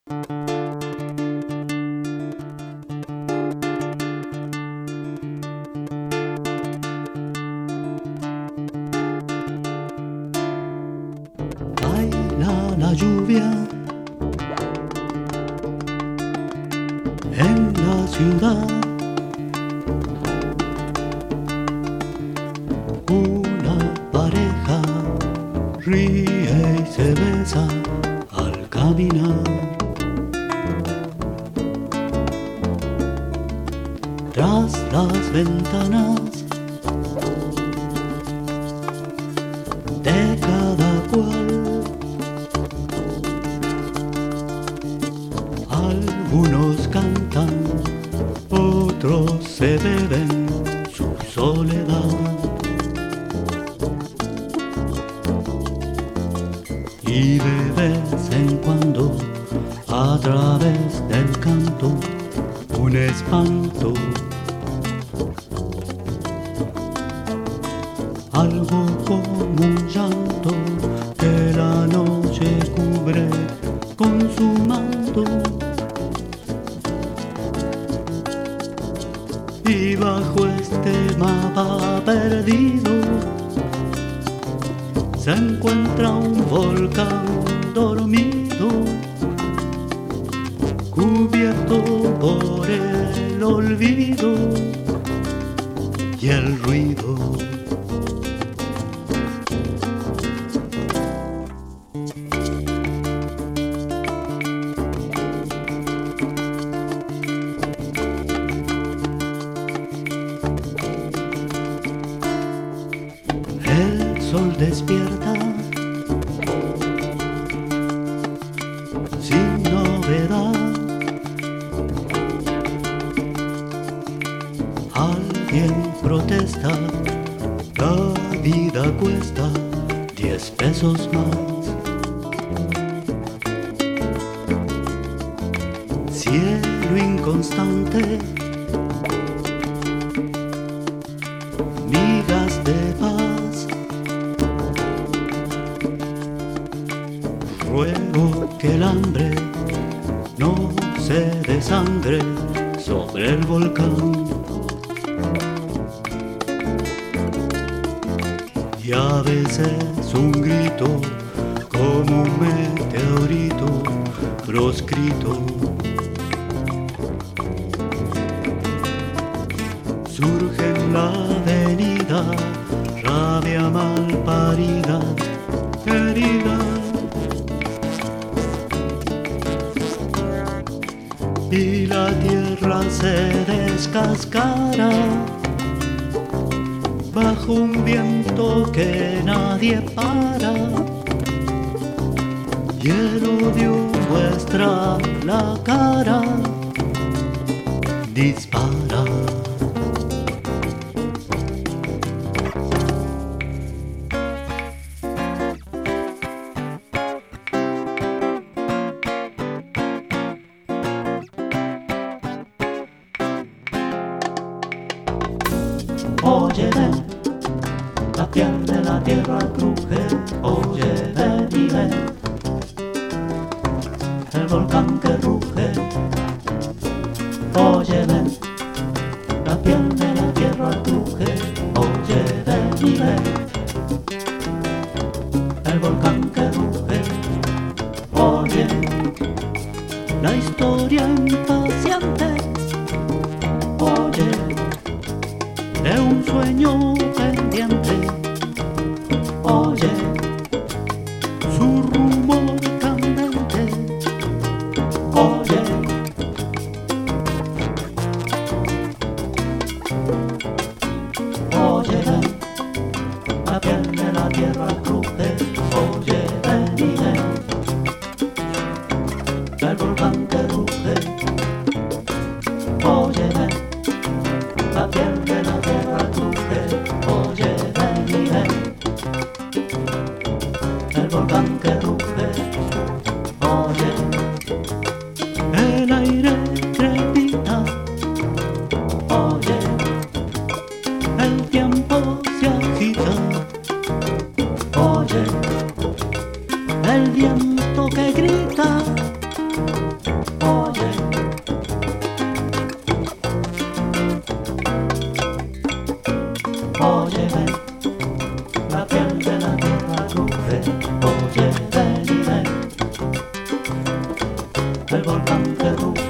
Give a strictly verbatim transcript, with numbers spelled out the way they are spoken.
Baila la lluvia en la ciudad. Una pareja ríe y se besa al caminar. Tras las ventanas de cada cual, algunos cantan, otros se beben su soledad. Y de vez en cuando, a través del canto, un espanto, algo como un llanto que la noche cubre con su manto. Y bajo este mapa perdido se encuentra un volcán dormido, cubierto por el olvido y el ruido. El sol despierta sin novedad. Alguien protesta, la vida cuesta diez pesos más. Cielo inconstante, migas de paz. Ruego que el hambre no se desangre sobre el volcán. Y a veces un grito como un meteorito proscrito surge en la avenida, rabia mal parida, herida. Y la tierra se descascara bajo un viento que nadie para, y el odio muestra la cara, dispara. Oye, ven, la piel de la tierra cruje. Oye, ven y ven, el volcán que ruge. Oye, ven, la piel de la tierra cruje. Oye, ven y ven, el volcán que ruge. Oye, la historia impaciente. Oye, de un sueño pendiente. Oye, su rumor candente. Oye, oye, ven, la piel de la tierra cruje. Oye, ven y ven, el volcán que ruge. Oye, ven, la piel de la tierra cruje. Oye, ven y ven, el volcán que ruge. Oye, el aire crepita. Oye, el tiempo se agita. Oye, el volcán que ruge